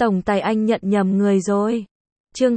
Tổng tài anh nhận nhầm người rồi. Chương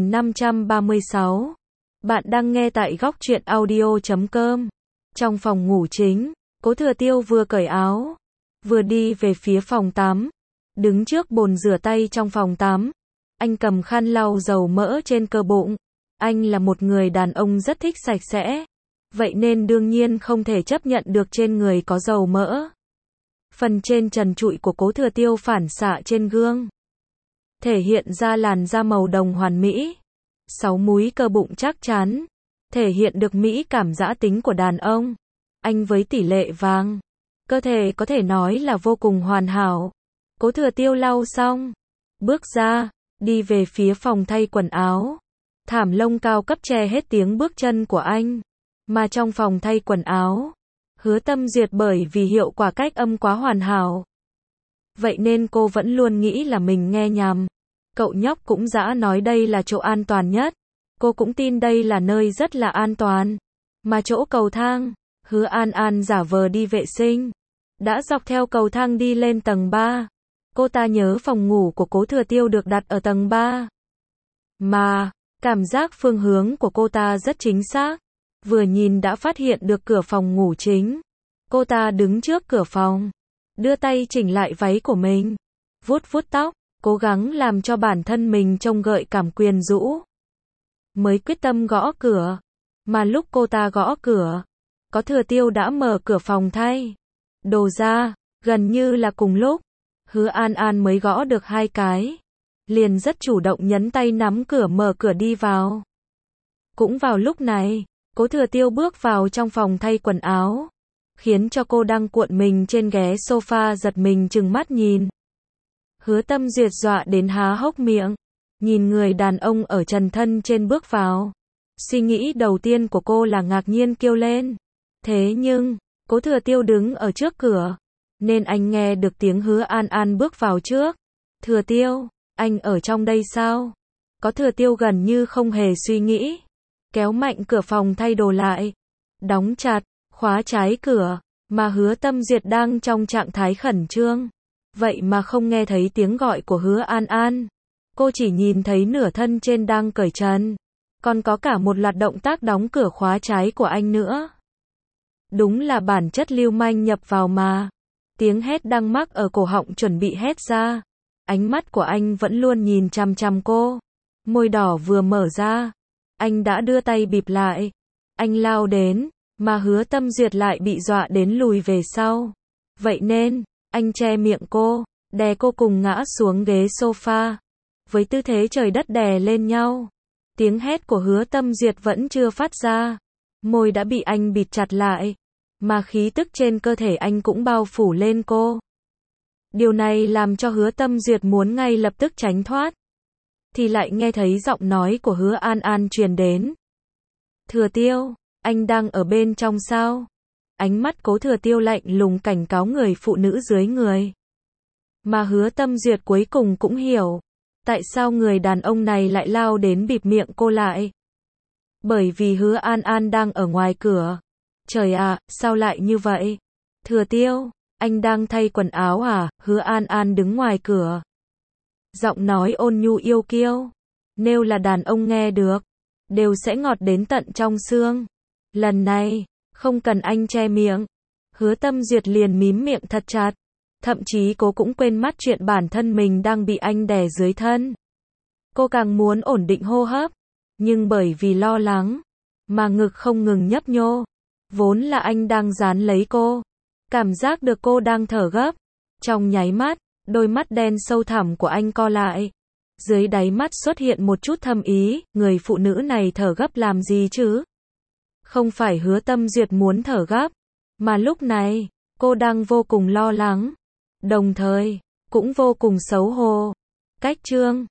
2536. Bạn đang nghe tại góc truyện audio.com. Trong phòng ngủ chính, Cố Thừa Tiêu vừa cởi áo, vừa đi về phía phòng tắm. Đứng trước bồn rửa tay trong phòng tắm, anh cầm khăn lau dầu mỡ trên cơ bụng. Anh là một người đàn ông rất thích sạch sẽ, vậy nên đương nhiên không thể chấp nhận được trên người có dầu mỡ. Phần trên trần trụi của Cố Thừa Tiêu phản xạ trên gương, thể hiện ra làn da màu đồng hoàn mỹ. 6 múi cơ bụng chắc chắn, thể hiện được mỹ cảm giã tính của đàn ông. Anh với tỷ lệ vàng, cơ thể có thể nói là vô cùng hoàn hảo. Cố Thừa Tiêu lau xong, bước ra, đi về phía phòng thay quần áo. Thảm lông cao cấp che hết tiếng bước chân của anh. Mà trong phòng thay quần áo, Hứa Tâm Duyệt bởi vì hiệu quả cách âm quá hoàn hảo, vậy nên cô vẫn luôn nghĩ là mình nghe nhầm. Cậu nhóc cũng dã nói đây là chỗ an toàn nhất. Cô cũng tin đây là nơi rất là an toàn. Mà chỗ cầu thang, Hứa An An giả vờ đi vệ sinh, đã dọc theo cầu thang đi lên tầng 3. Cô ta nhớ phòng ngủ của Cố Thừa Tiêu được đặt ở tầng 3. Mà, cảm giác phương hướng của cô ta rất chính xác. Vừa nhìn đã phát hiện được cửa phòng ngủ chính. Cô ta đứng trước cửa phòng, đưa tay chỉnh lại váy của mình, vuốt vuốt tóc, cố gắng làm cho bản thân mình trông gợi cảm quyến rũ. Mới quyết tâm gõ cửa. Mà lúc cô ta gõ cửa, Cố Thừa Tiêu đã mở cửa phòng thay đồ ra. Gần như là cùng lúc, Hứa An An mới gõ được 2 cái, liền rất chủ động nhấn tay nắm cửa mở cửa đi vào. Cũng vào lúc này, Cố Thừa Tiêu bước vào trong phòng thay quần áo, khiến cho cô đang cuộn mình trên ghế sofa giật mình trừng mắt nhìn. Hứa Tâm Duyệt dọa đến há hốc miệng, nhìn người đàn ông ở trần thân trên bước vào. Suy nghĩ đầu tiên của cô là ngạc nhiên kêu lên. Thế nhưng, Cố Thừa Tiêu đứng ở trước cửa, nên anh nghe được tiếng Hứa An An bước vào trước. Thừa Tiêu, anh ở trong đây sao? Cố Thừa Tiêu gần như không hề suy nghĩ, kéo mạnh cửa phòng thay đồ lại, đóng chặt, khóa trái cửa. Mà Hứa Tâm Duyệt đang trong trạng thái khẩn trương, vậy mà không nghe thấy tiếng gọi của Hứa An An. Cô chỉ nhìn thấy nửa thân trên đang cởi trần, còn có cả một loạt động tác đóng cửa khóa trái của anh nữa. Đúng là bản chất lưu manh nhập vào mà. Tiếng hét đang mắc ở cổ họng chuẩn bị hét ra. Ánh mắt của anh vẫn luôn nhìn chằm chằm cô. Môi đỏ vừa mở ra, anh đã đưa tay bịt lại. Anh lao đến, mà Hứa Tâm Duyệt lại bị dọa đến lùi về sau. Vậy nên, anh che miệng cô, đè cô cùng ngã xuống ghế sofa, với tư thế trời đất đè lên nhau. Tiếng hét của Hứa Tâm Duyệt vẫn chưa phát ra. Môi đã bị anh bịt chặt lại, mà khí tức trên cơ thể anh cũng bao phủ lên cô. Điều này làm cho Hứa Tâm Duyệt muốn ngay lập tức tránh thoát, thì lại nghe thấy giọng nói của Hứa An An truyền đến. Thừa Tiêu, anh đang ở bên trong sao? Ánh mắt Cố Thừa Tiêu lạnh lùng cảnh cáo người phụ nữ dưới người. Mà Hứa Tâm Duyệt cuối cùng cũng hiểu, tại sao người đàn ông này lại lao đến bịt miệng cô lại. Bởi vì Hứa An An đang ở ngoài cửa. Trời ạ, sao lại như vậy? Thừa Tiêu, anh đang thay quần áo à? Hứa An An đứng ngoài cửa, giọng nói ôn nhu yêu kiêu. Nếu là đàn ông nghe được, đều sẽ ngọt đến tận trong xương. Lần này, không cần anh che miệng. Hứa Tâm Duyệt liền mím miệng thật chặt. Thậm chí cô cũng quên mất chuyện bản thân mình đang bị anh đè dưới thân. Cô càng muốn ổn định hô hấp, nhưng bởi vì lo lắng, mà ngực không ngừng nhấp nhô. Vốn là anh đang dán lấy cô, cảm giác được cô đang thở gấp. Trong nháy mắt, đôi mắt đen sâu thẳm của anh co lại. Dưới đáy mắt xuất hiện một chút thâm ý, người phụ nữ này thở gấp làm gì chứ? Không phải Hứa Tâm Duyệt muốn thở gấp, mà lúc này, cô đang vô cùng lo lắng, đồng thời, cũng vô cùng xấu hổ. Cách chương